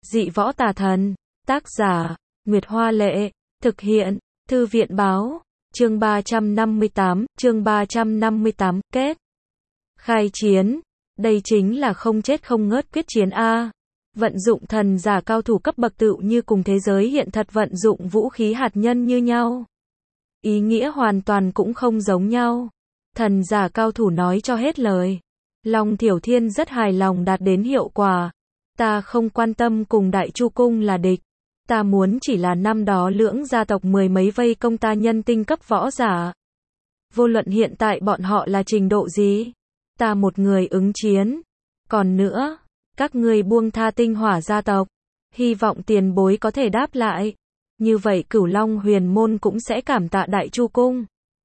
Dị võ tà thần. Tác giả, Nguyệt Hoa Lệ. Thực hiện, Thư viện Báo. Chương 358, kết. Khai chiến. Đây chính là không chết không ngớt quyết chiến A. Vận dụng thần giả cao thủ cấp bậc tựu như cùng thế giới hiện thật vận dụng vũ khí hạt nhân như nhau. Ý nghĩa hoàn toàn cũng không giống nhau. Thần giả cao thủ nói cho hết lời. Long Thiểu Thiên rất hài lòng đạt đến hiệu quả. Ta không quan tâm cùng Đại Chu Cung là địch. Ta muốn chỉ là năm đó lưỡng gia tộc mười mấy vây công ta nhân tinh cấp võ giả. Vô luận hiện tại bọn họ là trình độ gì. Ta một người ứng chiến. Còn nữa, các ngươi buông tha Tinh Hỏa gia tộc. Hy vọng tiền bối có thể đáp lại. Như vậy Cửu Long Huyền Môn cũng sẽ cảm tạ Đại Chu Cung.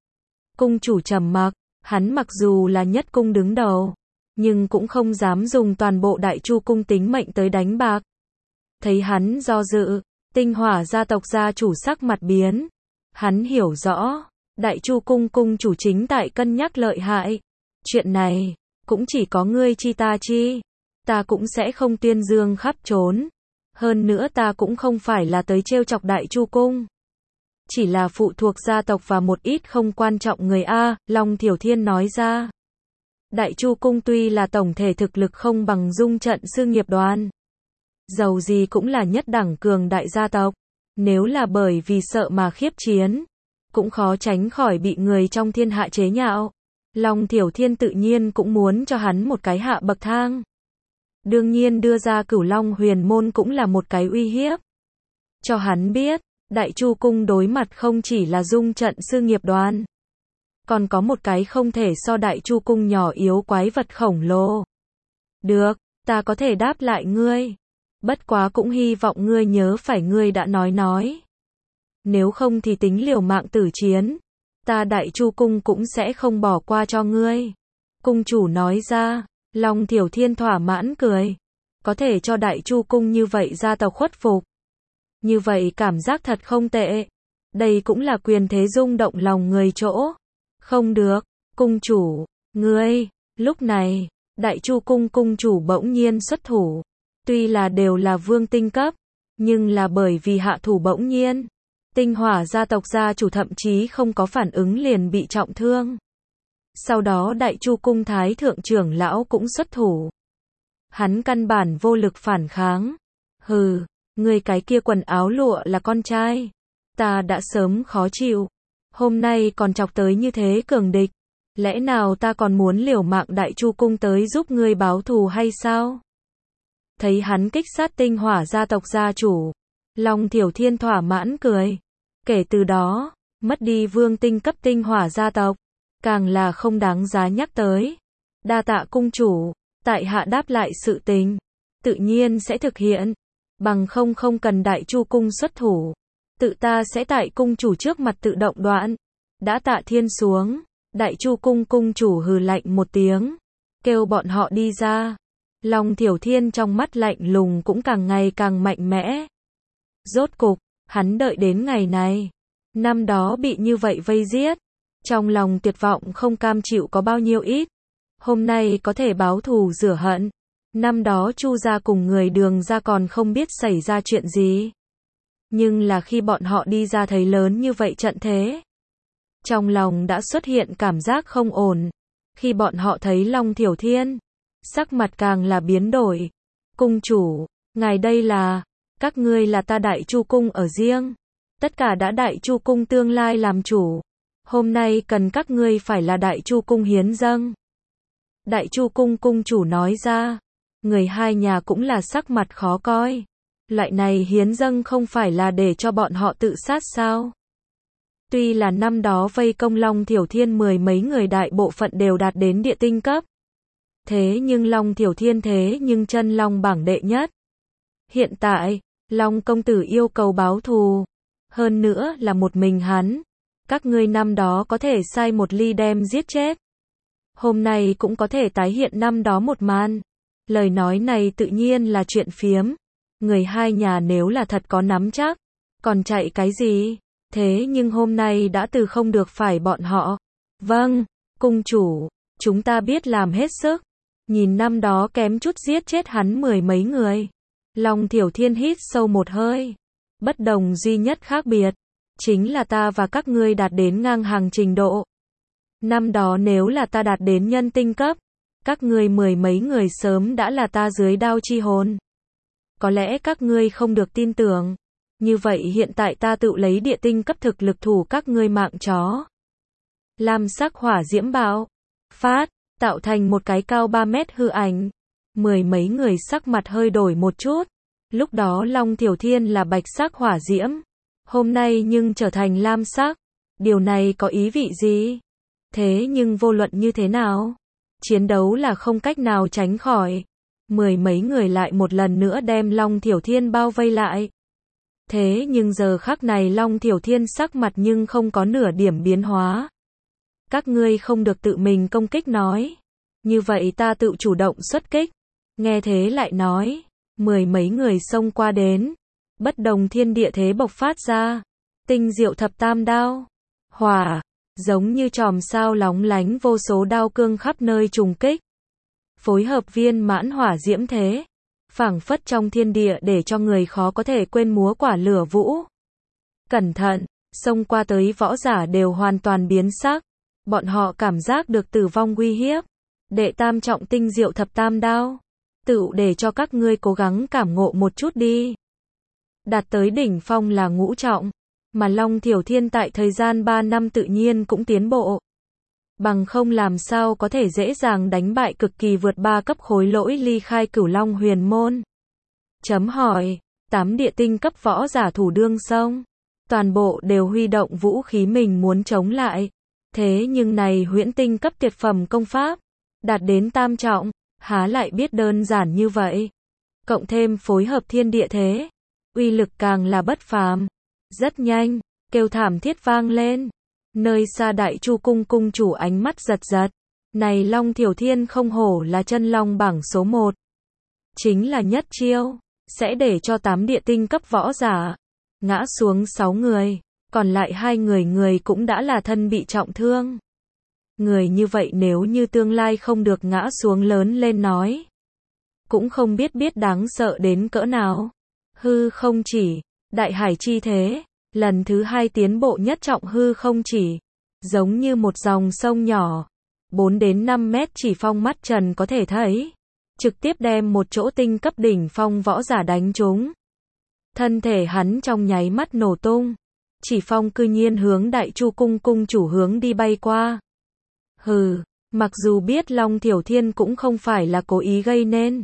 Cung chủ trầm mặc, hắn mặc dù là nhất cung đứng đầu, nhưng cũng không dám dùng toàn bộ Đại Chu Cung tính mệnh tới đánh bạc. Thấy hắn do dự, Tinh Hỏa gia tộc gia chủ sắc mặt biến. Hắn hiểu rõ, Đại Chu Cung cung chủ chính tại cân nhắc lợi hại. Chuyện này, cũng chỉ có ngươi chi ta chi. Ta cũng sẽ không tuyên dương khắp trốn. Hơn nữa ta cũng không phải là tới trêu chọc Đại Chu Cung. Chỉ là phụ thuộc gia tộc và một ít không quan trọng người A, Long Thiểu Thiên nói ra. Đại Chu Cung tuy là tổng thể thực lực không bằng Dung Trận Sư Nghiệp Đoàn. Dầu gì cũng là nhất đẳng cường đại gia tộc. Nếu là bởi vì sợ mà khiếp chiến, cũng khó tránh khỏi bị người trong thiên hạ chế nhạo. Long Thiểu Thiên tự nhiên cũng muốn cho hắn một cái hạ bậc thang. Đương nhiên đưa ra Cửu Long Huyền Môn cũng là một cái uy hiếp. Cho hắn biết, Đại Chu Cung đối mặt không chỉ là Dung Trận Sư Nghiệp Đoàn. Còn có một cái không thể so Đại Chu Cung nhỏ yếu quái vật khổng lồ. Được, ta có thể đáp lại ngươi. Bất quá cũng hy vọng ngươi nhớ phải ngươi đã nói. Nếu không thì tính liều mạng tử chiến. Ta Đại Chu Cung cũng sẽ không bỏ qua cho ngươi. Cung chủ nói ra. Long Thiểu Thiên thỏa mãn cười. Có thể cho Đại Chu Cung như vậy gia tộc khuất phục. Như vậy cảm giác thật không tệ. Đây cũng là quyền thế rung động lòng người chỗ. Không được, cung chủ, ngươi. Lúc này, Đại Chu Cung cung chủ bỗng nhiên xuất thủ. Tuy là đều là vương tinh cấp, nhưng là bởi vì hạ thủ bỗng nhiên. Tinh Hỏa gia tộc gia chủ thậm chí không có phản ứng liền bị trọng thương. Sau đó Đại Chu Cung Thái Thượng trưởng lão cũng xuất thủ. Hắn căn bản vô lực phản kháng. Hừ, ngươi cái kia quần áo lụa là con trai. Ta đã sớm khó chịu. Hôm nay còn chọc tới như thế cường địch. Lẽ nào ta còn muốn liều mạng Đại Chu Cung tới giúp ngươi báo thù hay sao? Thấy hắn kích sát Tinh Hỏa gia tộc gia chủ. Long Thiểu Thiên thỏa mãn cười. Kể từ đó, mất đi vương tinh cấp Tinh Hỏa gia tộc. Càng là không đáng giá nhắc tới. Đa tạ cung chủ, tại hạ đáp lại sự tình. Tự nhiên sẽ thực hiện. Bằng không cần Đại Chu Cung xuất thủ. Tự ta sẽ tại cung chủ trước mặt tự động đoạn. Đã tạ thiên xuống. Đại Chu Cung cung chủ hừ lạnh một tiếng. Kêu bọn họ đi ra. Long Thiểu Thiên trong mắt lạnh lùng cũng càng ngày càng mạnh mẽ. Rốt cục, hắn đợi đến ngày này. Năm đó bị như vậy vây giết. Trong lòng tuyệt vọng không cam chịu có bao nhiêu ít. Hôm nay có thể báo thù rửa hận. Năm đó Chu gia cùng người Đường gia còn không biết xảy ra chuyện gì. Nhưng là khi bọn họ đi ra thấy lớn như vậy trận thế. Trong lòng đã xuất hiện cảm giác không ổn. Khi bọn họ thấy Long Thiểu Thiên, sắc mặt càng là biến đổi. Cung chủ, ngài đây là, các ngươi là ta Đại Chu Cung ở riêng. Tất cả đã Đại Chu Cung tương lai làm chủ. Hôm nay cần các ngươi phải là Đại Chu Cung hiến dâng. Đại Chu Cung cung chủ nói ra. Người hai nhà cũng là sắc mặt khó coi. Loại này hiến dâng không phải là để cho bọn họ tự sát sao? Tuy là năm đó vây công Long Thiểu Thiên mười mấy người đại bộ phận đều đạt đến địa tinh cấp. Thế nhưng Long Thiểu Thiên thế nhưng chân long bảng đệ nhất. Hiện tại, Long công tử yêu cầu báo thù. Hơn nữa là một mình hắn. Các ngươi năm đó có thể sai một ly đem giết chết. Hôm nay cũng có thể tái hiện năm đó một màn. Lời nói này tự nhiên là chuyện phiếm. Người hai nhà nếu là thật có nắm chắc. Còn chạy cái gì? Thế nhưng hôm nay đã từ không được phải bọn họ. Vâng, cung chủ. Chúng ta biết làm hết sức. Nhìn năm đó kém chút giết chết hắn mười mấy người. Long Thiểu Thiên hít sâu một hơi. Bất đồng duy nhất khác biệt, chính là ta và các ngươi đạt đến ngang hàng trình độ. Năm đó nếu là ta đạt đến nhân tinh cấp, các ngươi mười mấy người sớm đã là ta dưới đao chi hồn. Có lẽ các ngươi không được tin tưởng. Như vậy hiện tại ta tự lấy địa tinh cấp thực lực thủ các ngươi mạng chó. Lam sắc hỏa diễm bạo phát, tạo thành một cái cao 3 mét hư ảnh. Mười mấy người sắc mặt hơi đổi một chút. Lúc đó Long Thiểu Thiên là bạch sắc hỏa diễm. Hôm nay nhưng trở thành lam sắc. Điều này có ý vị gì? Thế nhưng vô luận như thế nào? Chiến đấu là không cách nào tránh khỏi. Mười mấy người lại một lần nữa đem Long Thiểu Thiên bao vây lại. Thế nhưng giờ khắc này Long Thiểu Thiên sắc mặt nhưng không có nửa điểm biến hóa. Các ngươi không được tự mình công kích nói. Như vậy ta tự chủ động xuất kích. Nghe thế lại nói. Mười mấy người xông qua đến. Bất đồng thiên địa thế bộc phát ra. Tinh diệu thập tam đao. Hỏa. Giống như chòm sao lóng lánh vô số đao cương khắp nơi trùng kích. Phối hợp viên mãn hỏa diễm thế. Phảng phất trong thiên địa để cho người khó có thể quên múa quả lửa vũ. Cẩn thận, xông qua tới võ giả đều hoàn toàn biến sắc. Bọn họ cảm giác được tử vong uy hiếp. Đệ tam trọng tinh diệu thập tam đao. Tự để cho các ngươi cố gắng cảm ngộ một chút đi. Đạt tới đỉnh phong là ngũ trọng. Mà Long Thiểu Thiên tại thời gian 3 năm tự nhiên cũng tiến bộ. Bằng không làm sao có thể dễ dàng đánh bại cực kỳ vượt 3 cấp khối lỗi ly khai Cửu Long huyền môn. Chấm hỏi, 8 địa tinh cấp võ giả thủ đương sông. Toàn bộ đều huy động vũ khí mình muốn chống lại. Thế nhưng này huyễn tinh cấp tuyệt phẩm công pháp. Đạt đến tam trọng, há lại biết đơn giản như vậy. Cộng thêm phối hợp thiên địa thế. Uy lực càng là bất phàm. Rất nhanh, kêu thảm thiết vang lên. Nơi xa Đại Chu cung cung chủ ánh mắt giật giật. Này Long Thiểu Thiên không hổ là chân long bảng số 1. Chính là nhất chiêu. Sẽ để cho 8 địa tinh cấp võ giả. Ngã xuống 6 người. Còn lại 2 người cũng đã là thân bị trọng thương. Người như vậy nếu như tương lai không được ngã xuống lớn lên nói. Cũng không biết đáng sợ đến cỡ nào. Hư không chỉ. Đại hải chi thế. Lần thứ 2 tiến bộ nhất trọng hư không chỉ. Giống như một dòng sông nhỏ. 4 đến 5 mét chỉ phong mắt trần có thể thấy. Trực tiếp đem một chỗ tinh cấp đỉnh phong võ giả đánh trúng. Thân thể hắn trong nháy mắt nổ tung. Chỉ phong cư nhiên hướng Đại Chu cung cung chủ hướng đi bay qua. Hừ, mặc dù biết Long Thiểu Thiên cũng không phải là cố ý gây nên.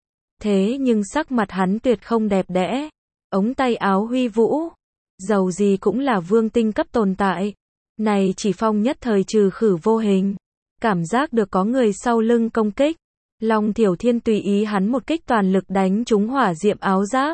Thế nhưng sắc mặt hắn tuyệt không đẹp đẽ. Ống tay áo huy vũ. Dầu gì cũng là vương tinh cấp tồn tại. Này chỉ phong nhất thời trừ khử vô hình. Cảm giác được có người sau lưng công kích. Long Thiểu Thiên tùy ý hắn một kích toàn lực đánh trúng hỏa diệm áo giáp.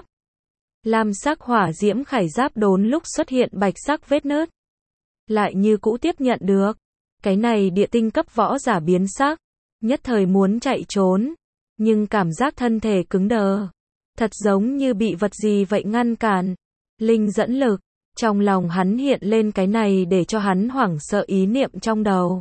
Lam sắc hỏa diễm khải giáp đốn lúc xuất hiện bạch sắc vết nứt. Lại như cũ tiếp nhận được. Cái này địa tinh cấp võ giả biến sắc. Nhất thời muốn chạy trốn. Nhưng cảm giác thân thể cứng đờ. Thật giống như bị vật gì vậy ngăn cản. Linh dẫn lực. Trong lòng hắn hiện lên cái này để cho hắn hoảng sợ ý niệm trong đầu.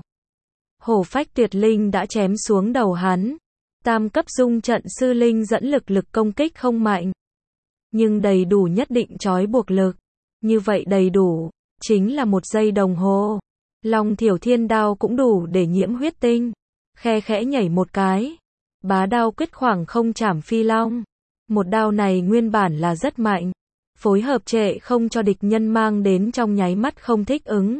Hổ phách tuyệt linh đã chém xuống đầu hắn. Tam cấp dung trận sư linh dẫn lực công kích không mạnh. Nhưng đầy đủ nhất định trói buộc lực. Như vậy đầy đủ. Chính là 1 giây đồng hồ. Long Thiểu Thiên đao cũng đủ để nhiễm huyết tinh. Khe khẽ nhảy một cái. Bá đao quyết khoảng không chảm phi long. Một đao này nguyên bản là rất mạnh. Phối hợp trệ không cho địch nhân mang đến trong nháy mắt không thích ứng.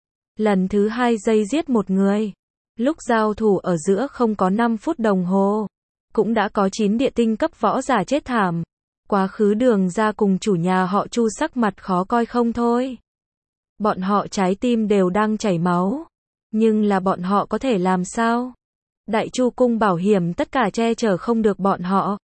Lần thứ 2 giây giết một người. Lúc giao thủ ở giữa không có 5 phút đồng hồ. Cũng đã có 9 địa tinh cấp võ giả chết thảm. Quá khứ Đường ra cùng chủ nhà họ Chu sắc mặt khó coi không thôi. Bọn họ trái tim đều đang chảy máu. Nhưng là bọn họ có thể làm sao? Đại Chu cung bảo hiểm tất cả che chở không được bọn họ.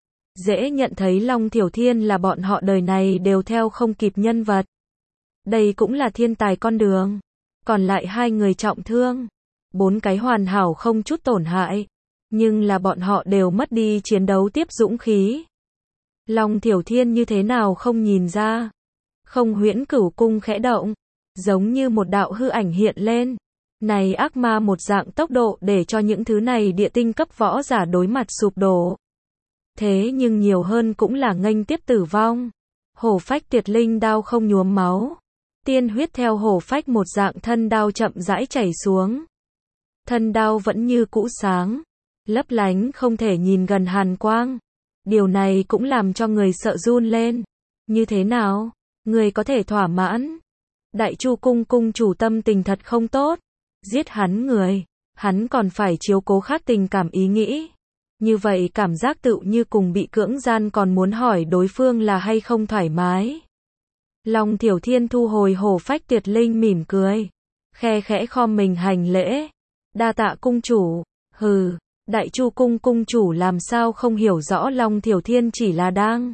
Dễ nhận thấy Long Thiểu Thiên là bọn họ đời này đều theo không kịp nhân vật. Đây cũng là thiên tài con đường. Còn lại 2 người trọng thương. 4 cái hoàn hảo không chút tổn hại. Nhưng là bọn họ đều mất đi chiến đấu tiếp dũng khí. Long Thiểu Thiên như thế nào không nhìn ra. Không huyễn cửu cung khẽ động. Giống như một đạo hư ảnh hiện lên. Này ác ma một dạng tốc độ để cho những thứ này địa tinh cấp võ giả đối mặt sụp đổ. thế nhưng nhiều hơn cũng là nghênh tiếp tử vong. Hổ phách tuyệt linh đao không nhuốm máu, tiên huyết theo hổ phách một dạng thân đao chậm rãi chảy xuống. Thân đao vẫn như cũ sáng, lấp lánh không thể nhìn gần hàn quang. Điều này cũng làm cho người sợ run lên. Như thế nào? Người có thể thỏa mãn? Đại Chu cung cung chủ tâm tình thật không tốt. Giết hắn người, hắn còn phải chiếu cố khác tình cảm ý nghĩ. Như vậy cảm giác tựu như cùng bị cưỡng gian, còn muốn hỏi đối phương là hay không thoải mái. Long Thiểu Thiên thu hồi hổ phách tuyệt linh mỉm cười, khe khẽ khom mình hành lễ. Đa tạ cung chủ. Hừ, Đại Chu cung cung chủ làm sao không hiểu rõ Long Thiểu Thiên chỉ là đang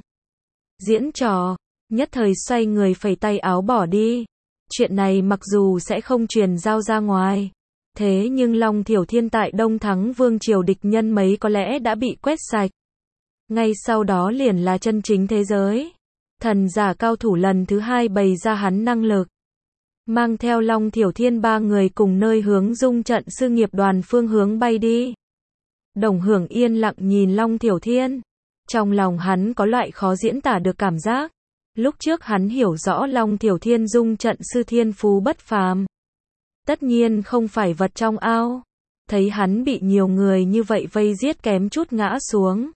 diễn trò, nhất thời xoay người phẩy tay áo bỏ đi. Chuyện này mặc dù sẽ không truyền giao ra ngoài, thế nhưng Long Thiểu Thiên tại Đông Thắng Vương triều địch nhân mấy có lẽ đã bị quét sạch. Ngay sau đó liền là chân chính thế giới. Thần giả cao thủ lần thứ hai bày ra hắn năng lực. Mang theo Long Thiểu Thiên ba người cùng nơi hướng Dung trận sư nghiệp đoàn phương hướng bay đi. Đồng Hưởng yên lặng nhìn Long Thiểu Thiên. Trong lòng hắn có loại khó diễn tả được cảm giác. Lúc trước hắn hiểu rõ Long Thiểu Thiên Dung trận sư thiên phú bất phàm. Tất nhiên không phải vật trong ao. Thấy hắn bị nhiều người như vậy vây giết kém chút ngã xuống.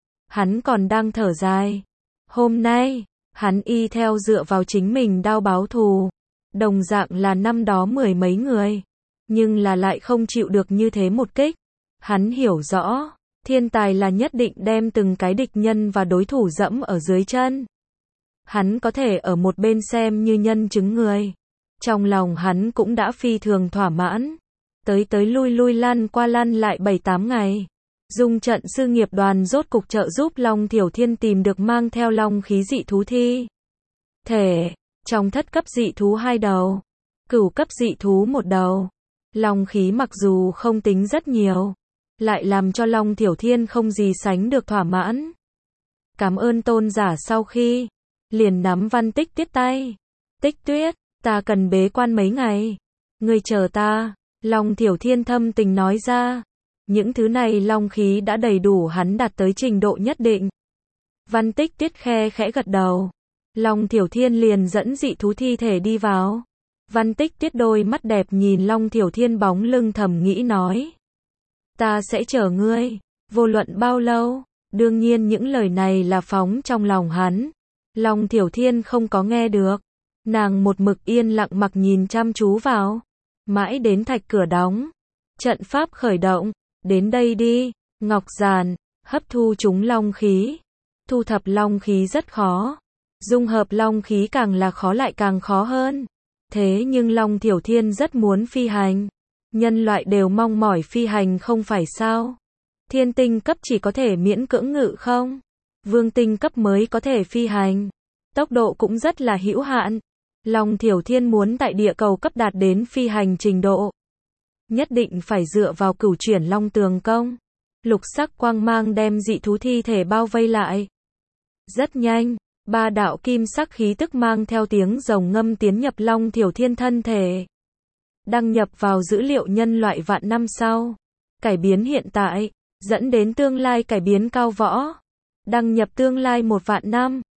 Hắn còn đang thở dài. Hôm nay, hắn y theo dựa vào chính mình đao báo thù. Đồng dạng là năm đó mười mấy người. Nhưng là lại không chịu được như thế một kích. Hắn hiểu rõ, thiên tài là nhất định đem từng cái địch nhân và đối thủ dẫm ở dưới chân. Hắn có thể ở một bên xem như nhân chứng người. Trong lòng hắn cũng đã phi thường thỏa mãn. Tới lui lui lăn qua lăn lại 7-8 ngày. Dung trận sư nghiệp đoàn rốt cục trợ giúp Long Thiểu Thiên tìm được mang theo long khí dị thú thi thể. Trong thất cấp dị thú 2 đầu, cửu cấp dị thú 1 đầu. Long khí mặc dù không tính rất nhiều, lại làm cho Long Thiểu Thiên không gì sánh được thỏa mãn. Cảm ơn tôn giả sau khi, liền nắm Văn Tích Tuyết tay. Tích Tuyết, ta cần bế quan mấy ngày. Ngươi chờ ta. Long Thiểu Thiên thâm tình nói ra. Những thứ này long khí đã đầy đủ hắn đạt tới trình độ nhất định. Văn Tích Tuyết khe khẽ gật đầu. Long Thiểu Thiên liền dẫn dị thú thi thể đi vào. Văn Tích Tuyết đôi mắt đẹp nhìn Long Thiểu Thiên bóng lưng thầm nghĩ nói. Ta sẽ chờ ngươi, vô luận bao lâu. Đương nhiên những lời này là phóng trong lòng hắn. Long Thiểu Thiên không có nghe được. Nàng một mực yên lặng mặc nhìn chăm chú vào. Mãi đến thạch cửa đóng. Trận pháp khởi động. Đến đây đi, Ngọc Giàn, hấp thu chúng long khí. Thu thập long khí rất khó. Dung hợp long khí càng là khó lại càng khó hơn. Thế nhưng Long Thiểu Thiên rất muốn phi hành. Nhân loại đều mong mỏi phi hành không phải sao? Thiên tinh cấp chỉ có thể miễn cưỡng ngự không? Vương tinh cấp mới có thể phi hành. Tốc độ cũng rất là hữu hạn. Long Thiểu Thiên muốn tại địa cầu cấp đạt đến phi hành trình độ. Nhất định phải dựa vào cửu chuyển long tường công. Lục sắc quang mang đem dị thú thi thể bao vây lại. Rất nhanh, 3 đạo kim sắc khí tức mang theo tiếng rồng ngâm tiến nhập Long Thiểu Thiên thân thể. Đăng nhập vào dữ liệu nhân loại vạn năm sau. Cải biến hiện tại, dẫn đến tương lai cải biến cao võ. Đăng nhập tương lai 1 vạn năm.